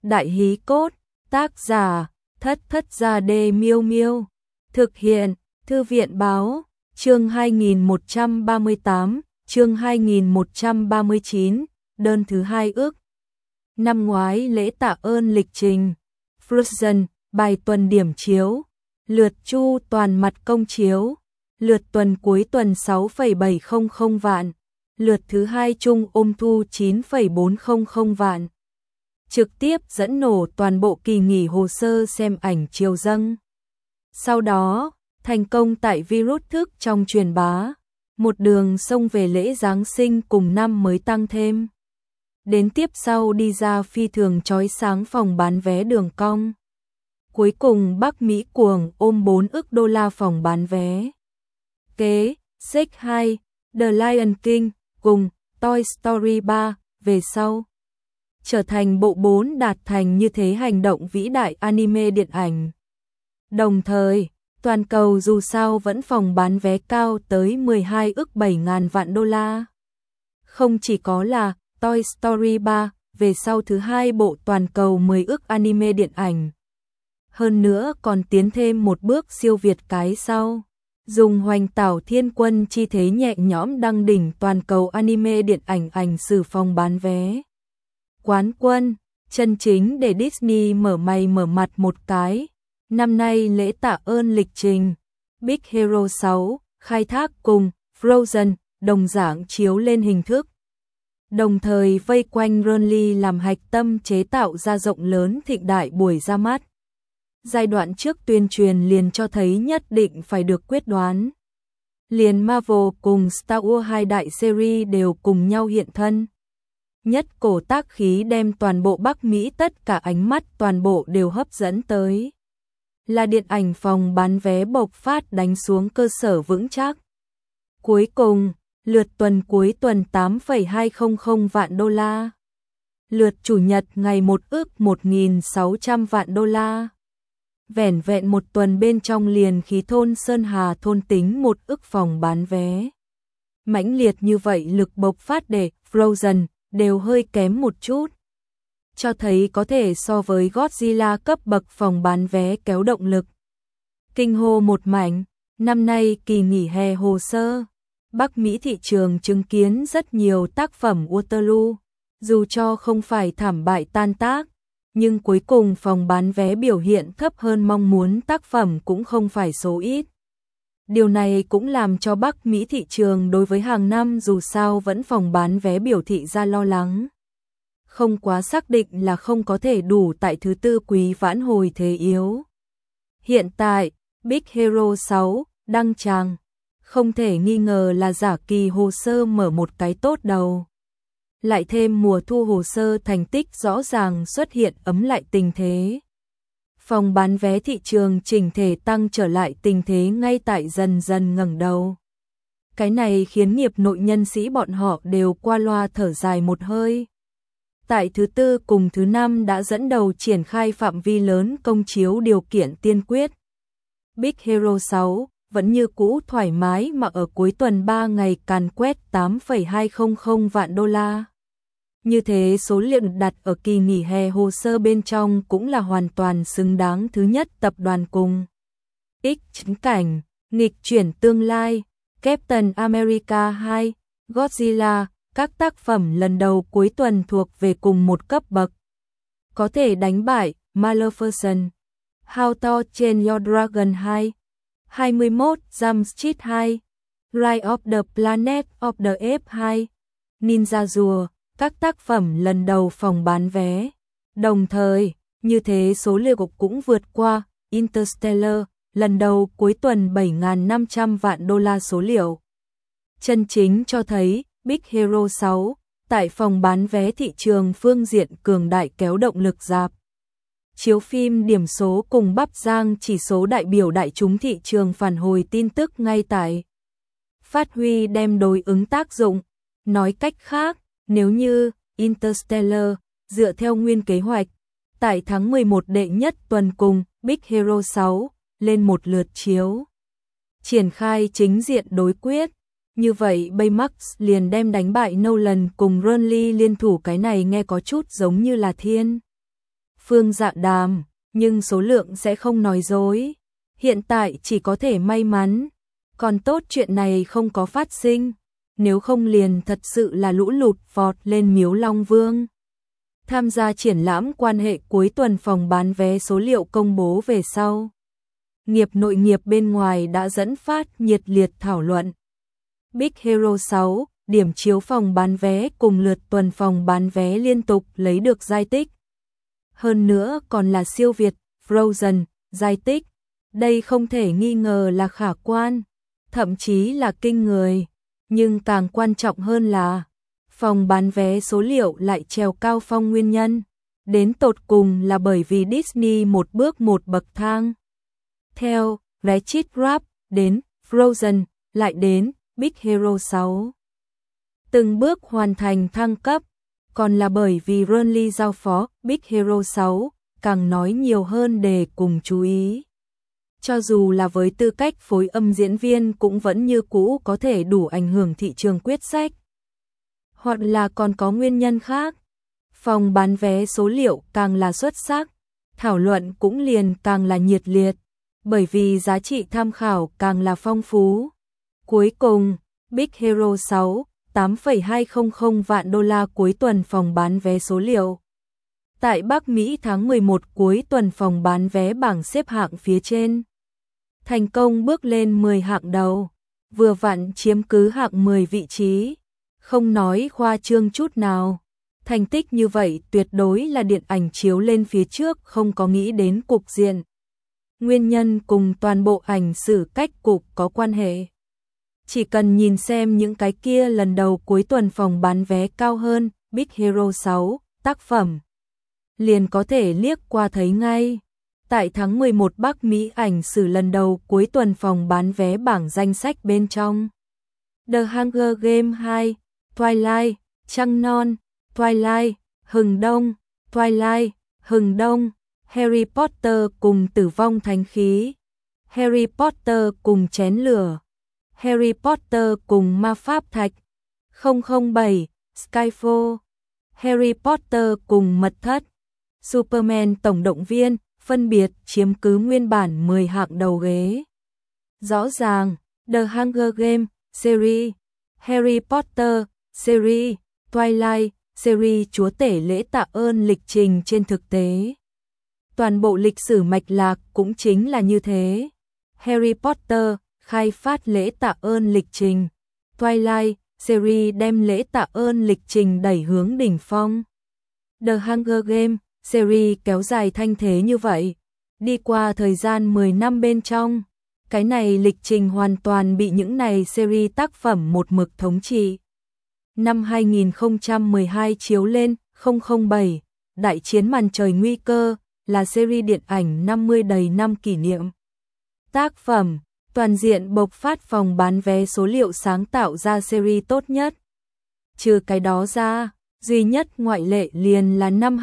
Đại hí cốt, tác giả, Thất Thất Gia Đê Miêu Miêu. Thực hiện, Thư viện báo, chương 2138, chương 2139, đơn thứ 2 ước. Năm ngoái lễ tạ ơn lịch trình, Frozen, bài tuần điểm chiếu, lượt chu toàn mặt công chiếu, lượt tuần cuối tuần 6,700 vạn, lượt thứ hai chung ôm thu 9,400 vạn. Trực tiếp dẫn nổ toàn bộ kỳ nghỉ hồ sơ xem ảnh chiều dâng. Sau đó, thành công tại virus thức trong truyền bá, một đường xông về lễ Giáng sinh cùng năm mới tăng thêm. Đến tiếp sau đi ra phi thường chói sáng phòng bán vé đường cong. Cuối cùng Bắc Mỹ cuồng ôm 4 ức đô la phòng bán vé. Kế, Shrek 2, The Lion King cùng Toy Story 3 về sau. Trở thành bộ 4 đạt thành như thế hành động vĩ đại anime điện ảnh. Đồng thời, toàn cầu dù sao vẫn phòng bán vé cao tới 12 ức 7.000 vạn đô la. Không chỉ có là Toy Story 3 về sau thứ hai bộ toàn cầu 10 ức anime điện ảnh. Hơn nữa còn tiến thêm một bước siêu việt cái sau. Dùng Hoành Tảo Thiên Quân chi thế nhẹ nhõm đăng đỉnh toàn cầu anime điện ảnh ảnh sử phòng bán vé. Quán quân, chân chính để Disney mở mày mở mặt một cái. Năm nay lễ tạ ơn lịch trình, Big Hero 6, khai thác cùng Frozen, đồng dạng chiếu lên hình thức. Đồng thời vây quanh Ronly làm hạch tâm chế tạo ra rộng lớn thịnh đại buổi ra mắt. Giai đoạn trước tuyên truyền liền cho thấy nhất định phải được quyết đoán. Liền Marvel cùng Star Wars hai đại series đều cùng nhau hiện thân. Nhất cổ tác khí đem toàn bộ Bắc Mỹ tất cả ánh mắt toàn bộ đều hấp dẫn tới. Là điện ảnh phòng bán vé bộc phát đánh xuống cơ sở vững chắc. Cuối cùng, lượt tuần cuối tuần 8,200 vạn đô la. Lượt chủ nhật ngày 1 ức 1.600 vạn đô la. Vẻn vẹn một tuần bên trong liền khí thôn Sơn Hà thôn tính 1 ức phòng bán vé. Mãnh liệt như vậy lực bộc phát để Frozen đều hơi kém một chút. Cho thấy có thể so với Godzilla cấp bậc phòng bán vé kéo động lực. Kinh hô một mảnh, năm nay kỳ nghỉ hè hồ sơ. Bắc Mỹ thị trường chứng kiến rất nhiều tác phẩm Waterloo, dù cho không phải thảm bại tan tác, nhưng cuối cùng phòng bán vé biểu hiện thấp hơn mong muốn tác phẩm cũng không phải số ít. Điều này cũng làm cho Bắc Mỹ thị trường đối với hàng năm dù sao vẫn phòng bán vé biểu thị ra lo lắng. Không quá xác định là không có thể đủ tại thứ tư quý vãn hồi thế yếu. Hiện tại, Big Hero 6, đăng tràng, không thể nghi ngờ là giả kỳ hồ sơ mở một cái tốt đầu. Lại thêm mùa thu hồ sơ thành tích rõ ràng xuất hiện ấm lại tình thế. Phòng bán vé thị trường chỉnh thể tăng trở lại tình thế ngay tại dần dần ngẩng đầu. Cái này khiến nghiệp nội nhân sĩ bọn họ đều qua loa thở dài một hơi. Tại thứ tư cùng thứ năm đã dẫn đầu triển khai phạm vi lớn công chiếu điều kiện tiên quyết. Big Hero 6 vẫn như cũ thoải mái mà ở cuối tuần 3 ngày càn quét 8,200 vạn đô la. Như thế số liệu đặt ở kỳ nghỉ hè hồ sơ bên trong cũng là hoàn toàn xứng đáng thứ nhất tập đoàn cùng. X chứng cảnh, nghịch chuyển tương lai, Captain America 2, Godzilla, các tác phẩm lần đầu cuối tuần thuộc về cùng một cấp bậc. Có thể đánh bại Maleficent, How to Train Your Dragon 2, 21 Jump Street 2, Rise of the Planet of the Apes 2, Ninja Rùa, các tác phẩm lần đầu phòng bán vé. Đồng thời, như thế số liệu cũng vượt qua Interstellar, lần đầu cuối tuần 7.500 vạn đô la số liệu. Chân chính cho thấy Big Hero 6 tại phòng bán vé thị trường phương diện cường đại kéo động lực rạp. Chiếu phim điểm số cùng bắp giang chỉ số đại biểu đại chúng thị trường phản hồi tin tức ngay tại. Phát huy đem đối ứng tác dụng. Nói cách khác, nếu như Interstellar dựa theo nguyên kế hoạch, tại tháng 11 đệ nhất tuần cùng Big Hero 6 lên một lượt chiếu. Triển khai chính diện đối quyết. Như vậy Baymax liền đem đánh bại Nolan cùng Ronly liên thủ, cái này nghe có chút giống như là thiên Phương Dạ Đàm, nhưng số lượng sẽ không nói dối. Hiện tại chỉ có thể may mắn, còn tốt chuyện này không có phát sinh, nếu không liền thật sự là lũ lụt vọt lên Miếu Long Vương. Tham gia triển lãm quan hệ cuối tuần, phòng bán vé số liệu công bố về sau. Nghiệp nội nghiệp bên ngoài đã dẫn phát nhiệt liệt thảo luận. Big Hero 6, điểm chiếu phòng bán vé cùng lượt tuần phòng bán vé liên tục lấy được giải tích. Hơn nữa còn là siêu việt Frozen, giải tích. Đây không thể nghi ngờ là khả quan, thậm chí là kinh người. Nhưng càng quan trọng hơn là phòng bán vé số liệu lại trèo cao phong, nguyên nhân đến tột cùng là bởi vì Disney một bước một bậc thang. Theo Wretched Wrap đến Frozen, lại đến Big Hero 6. Từng bước hoàn thành thăng cấp, còn là bởi vì Ron Lee giao phó Big Hero 6 càng nói nhiều hơn để cùng chú ý. Cho dù là với tư cách phối âm diễn viên cũng vẫn như cũ có thể đủ ảnh hưởng thị trường quyết sách. Hoặc là còn có nguyên nhân khác. Phòng bán vé số liệu càng là xuất sắc, thảo luận cũng liền càng là nhiệt liệt, bởi vì giá trị tham khảo càng là phong phú. Cuối cùng, Big Hero 6, 8,200 vạn đô la cuối tuần phòng bán vé số liệu. Tại Bắc Mỹ tháng 11 cuối tuần phòng bán vé bảng xếp hạng phía trên. Thành công bước lên 10 hạng đầu, vừa vặn chiếm cứ hạng 10 vị trí. Không nói khoa trương chút nào. Thành tích như vậy tuyệt đối là điện ảnh chiếu lên phía trước không có nghĩ đến cục diện. Nguyên nhân cùng toàn bộ ảnh sử cách cục có quan hệ. Chỉ cần nhìn xem những cái kia lần đầu cuối tuần phòng bán vé cao hơn Big Hero 6 tác phẩm, liền có thể liếc qua thấy ngay. Tại tháng 11 Bắc Mỹ ảnh sử lần đầu cuối tuần phòng bán vé bảng danh sách bên trong. The Hunger Games 2, Twilight, Trăng Non, Twilight, Hừng Đông, Twilight, Hừng Đông, Harry Potter cùng Tử vong thánh khí, Harry Potter cùng chén lửa, Harry Potter cùng ma pháp thạch, 007, Skyfall, Harry Potter cùng mật thất, Superman tổng động viên, phân biệt chiếm cứ nguyên bản 10 hạng đầu ghế. Rõ ràng, The Hunger Games series, Harry Potter series, Twilight series chúa tể lễ tạ ơn lịch trình trên thực tế. Toàn bộ lịch sử mạch lạc cũng chính là như thế. Harry Potter khai phát lễ tạ ơn lịch trình, Twilight series đem lễ tạ ơn lịch trình đẩy hướng đỉnh phong. The Hunger Games series kéo dài thanh thế như vậy, đi qua thời gian 10 năm bên trong, cái này lịch trình hoàn toàn bị những này series tác phẩm một mực thống trị. Năm 2012 chiếu lên 007, Đại chiến màn trời nguy cơ, là series điện ảnh 50 đầy năm kỷ niệm. Tác phẩm, toàn diện bộc phát phòng bán vé số liệu sáng tạo ra series tốt nhất. Trừ cái đó ra, duy nhất ngoại lệ liền là năm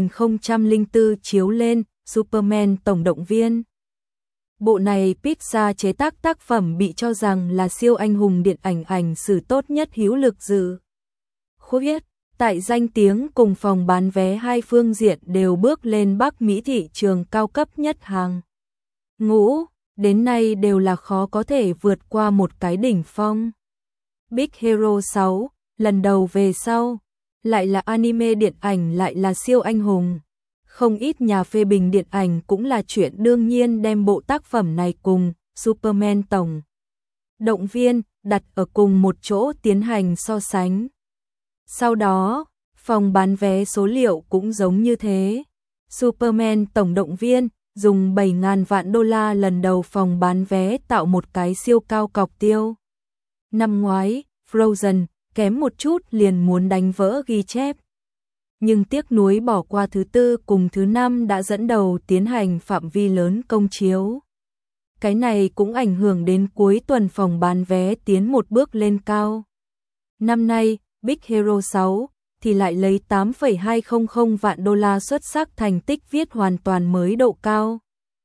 2004 chiếu lên Superman tổng động viên. Bộ này Pixar chế tác tác phẩm bị cho rằng là siêu anh hùng điện ảnh ảnh sử tốt nhất hữu lực dự khuyết. Tại danh tiếng cùng phòng bán vé hai phương diện đều bước lên Bắc Mỹ thị trường cao cấp nhất hàng ngũ, đến nay đều là khó có thể vượt qua một cái đỉnh phong. Big Hero 6, lần đầu về sau, lại là anime điện ảnh lại là siêu anh hùng. Không ít nhà phê bình điện ảnh cũng là chuyện đương nhiên đem bộ tác phẩm này cùng Superman tổng động viên đặt ở cùng một chỗ tiến hành so sánh. Sau đó, phòng bán vé số liệu cũng giống như thế. Superman tổng động viên dùng 7.000 vạn đô la lần đầu phòng bán vé tạo một cái siêu cao cọc tiêu. Năm ngoái, Frozen kém một chút liền muốn đánh vỡ ghi chép. Nhưng tiếc nuối bỏ qua thứ tư cùng thứ năm đã dẫn đầu tiến hành phạm vi lớn công chiếu. Cái này cũng ảnh hưởng đến cuối tuần phòng bán vé tiến một bước lên cao. Năm nay, Big Hero 6 thì lại lấy 8,200 vạn đô la xuất sắc thành tích viết hoàn toàn mới độ cao.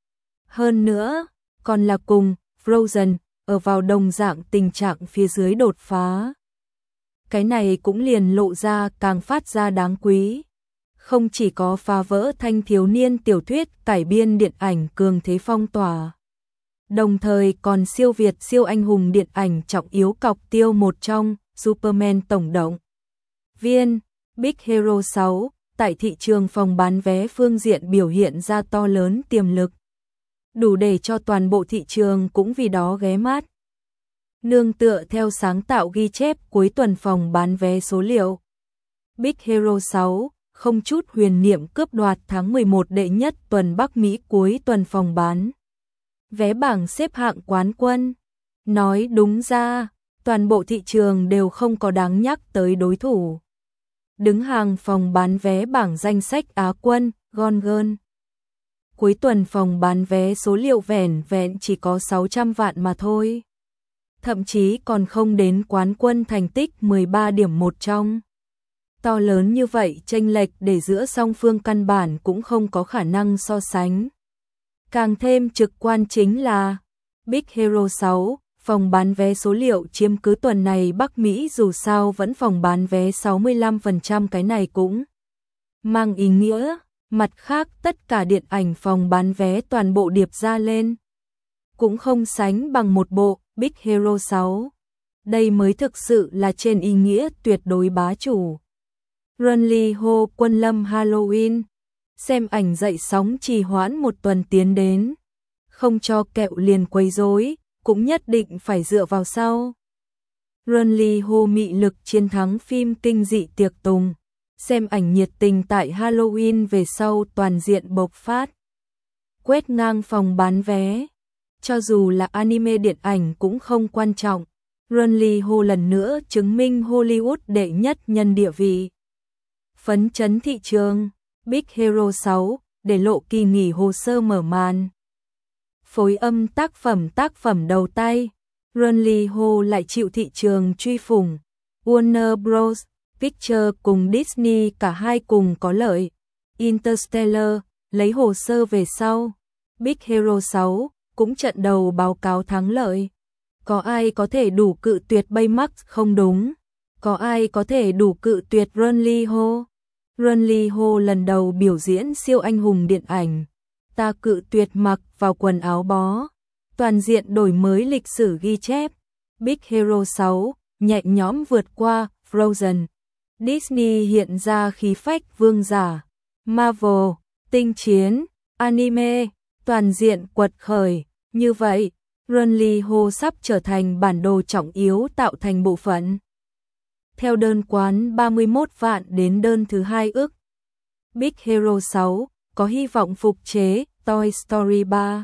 Hơn nữa, còn là cùng Frozen ở vào đồng dạng tình trạng phía dưới đột phá. Cái này cũng liền lộ ra càng phát ra đáng quý. không chỉ có phá vỡ thanh thiếu niên tiểu thuyết cải biên điện ảnh cường thế phong tỏa, đồng thời còn siêu việt siêu anh hùng điện ảnh trọng yếu cọc tiêu một trong Superman tổng động viên. Big Hero 6 tại thị trường phòng bán vé phương diện biểu hiện ra to lớn tiềm lực, đủ để cho toàn bộ thị trường cũng vì đó ghé mắt. Nương tựa theo sáng tạo ghi chép cuối tuần phòng bán vé số liệu, Big Hero 6 không chút huyền niệm cướp đoạt tháng 11 đệ nhất tuần Bắc Mỹ cuối tuần phòng bán vé bảng xếp hạng quán quân. Nói đúng ra, toàn bộ thị trường đều không có đáng nhắc tới đối thủ. Đứng hàng phòng bán vé bảng danh sách Á quân, Gone Girl. Cuối tuần phòng bán vé số liệu vẻn vẹn chỉ có 600 vạn mà thôi. Thậm chí còn không đến quán quân thành tích 13 điểm một trong. To lớn như vậy chênh lệch để giữa song phương căn bản cũng không có khả năng so sánh. Càng thêm trực quan chính là Big Hero 6, phòng bán vé số liệu chiếm cứ tuần này Bắc Mỹ dù sao vẫn phòng bán vé 65%, cái này cũng mang ý nghĩa, mặt khác tất cả điện ảnh phòng bán vé toàn bộ điệp ra lên cũng không sánh bằng một bộ Big Hero 6. Đây mới thực sự là trên ý nghĩa tuyệt đối bá chủ. Runly Ho Quân Lâm Halloween, xem ảnh dậy sóng trì hoãn một tuần tiến đến, không cho kẹo liền quấy rối, cũng nhất định phải dựa vào sau. Runly Ho mị lực chiến thắng phim kinh dị tiệc tùng, xem ảnh nhiệt tình tại Halloween về sau toàn diện bộc phát, quét ngang phòng bán vé. Cho dù là anime điện ảnh cũng không quan trọng, Runly Ho lần nữa chứng minh Hollywood đệ nhất nhân địa vị. Phấn chấn thị trường, Big Hero 6 để lộ kỳ nghỉ hồ sơ mở màn. Phối âm tác phẩm đầu tay, Runly Ho lại chịu thị trường truy phủng. Warner Bros. Pictures cùng Disney cả hai cùng có lợi. Interstellar lấy hồ sơ về sau. Big Hero 6 cũng trận đầu báo cáo thắng lợi. Có ai có thể đủ cự tuyệt Baymax không đúng? Có ai có thể đủ cự tuyệt Runly Ho? Runly Ho lần đầu biểu diễn siêu anh hùng điện ảnh. Ta cự tuyệt mặc vào quần áo bó. Toàn diện đổi mới lịch sử ghi chép. Big Hero 6 nhẹ nhõm vượt qua Frozen. Disney hiện ra khí phách vương giả. Marvel, tinh chiến, anime, toàn diện quật khởi. Như vậy, Runly Ho sắp trở thành bản đồ trọng yếu tạo thành bộ phận. Theo đơn quán 31 vạn đến đơn thứ 2 ức. Big Hero 6 có hy vọng phục chế Toy Story 3.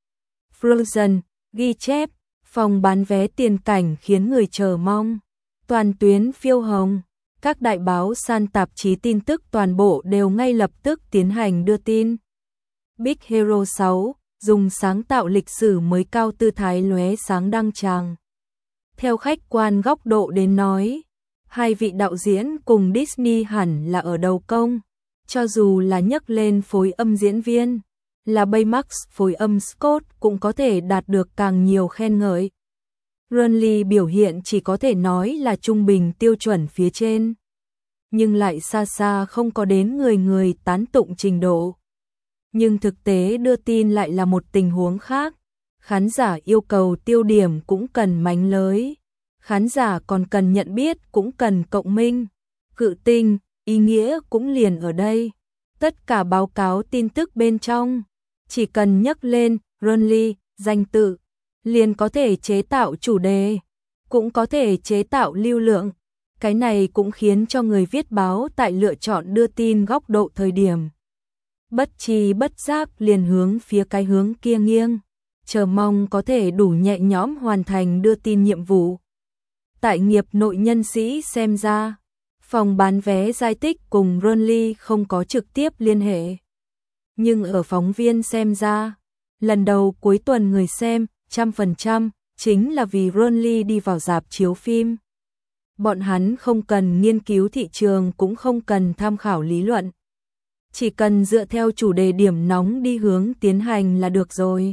Frozen, ghi chép, phòng bán vé tiền cảnh khiến người chờ mong. Toàn tuyến phiêu hồng, các đại báo san tạp chí tin tức toàn bộ đều ngay lập tức tiến hành đưa tin. Big Hero 6 dùng sáng tạo lịch sử mới cao tư thái lóe sáng đăng tràng. Theo khách quan góc độ đến nói, hai vị đạo diễn cùng Disney hẳn là ở đầu công, cho dù là nhắc lên phối âm diễn viên, là Baymax phối âm Scott cũng có thể đạt được càng nhiều khen ngợi. Runly biểu hiện chỉ có thể nói là trung bình tiêu chuẩn phía trên, nhưng lại xa xa không có đến người tán tụng trình độ. Nhưng thực tế đưa tin lại là một tình huống khác, khán giả yêu cầu tiêu điểm cũng cần mánh lới. Khán giả còn cần nhận biết cũng cần cộng minh, cự tinh, ý nghĩa cũng liền ở đây. Tất cả báo cáo tin tức bên trong, chỉ cần nhắc lên Runly, danh tự, liền có thể chế tạo chủ đề, cũng có thể chế tạo lưu lượng. Cái này cũng khiến cho người viết báo tại lựa chọn đưa tin góc độ thời điểm. Bất tri bất giác liền hướng phía cái hướng kia nghiêng, chờ mong có thể đủ nhẹ nhõm hoàn thành đưa tin nhiệm vụ. Tại nghiệp nội nhân sĩ xem ra, phòng bán vé Giai Tích cùng Runly không có trực tiếp liên hệ. Nhưng ở phóng viên xem ra, lần đầu cuối tuần người xem 100% chính là vì Runly đi vào rạp chiếu phim. Bọn hắn không cần nghiên cứu thị trường cũng không cần tham khảo lý luận. Chỉ cần dựa theo chủ đề điểm nóng đi hướng tiến hành là được rồi.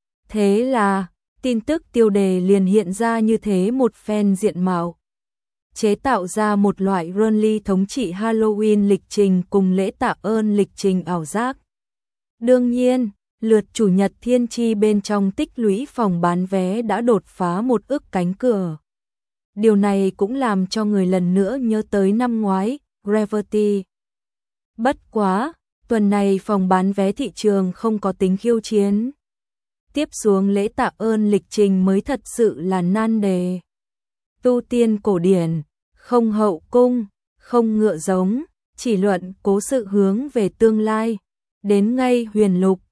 Thế là tin tức tiêu đề liền hiện ra như thế một phen diện mạo. chế tạo ra một loại rally thống trị Halloween lịch trình cùng lễ tạ ơn lịch trình ảo giác. Đương nhiên, lượt chủ nhật thiên chi bên trong tích lũy phòng bán vé đã đột phá 1 ức cánh cửa. Điều này cũng làm cho người lần nữa nhớ tới năm ngoái, Gravity. Bất quá, tuần này phòng bán vé thị trường không có tính khiêu chiến. Tiếp xuống lễ tạ ơn lịch trình mới thật sự là nan đề. Tu tiên cổ điển, không hậu cung, không ngựa giống, chỉ luận cố sự hướng về tương lai. Đến ngay huyền lục,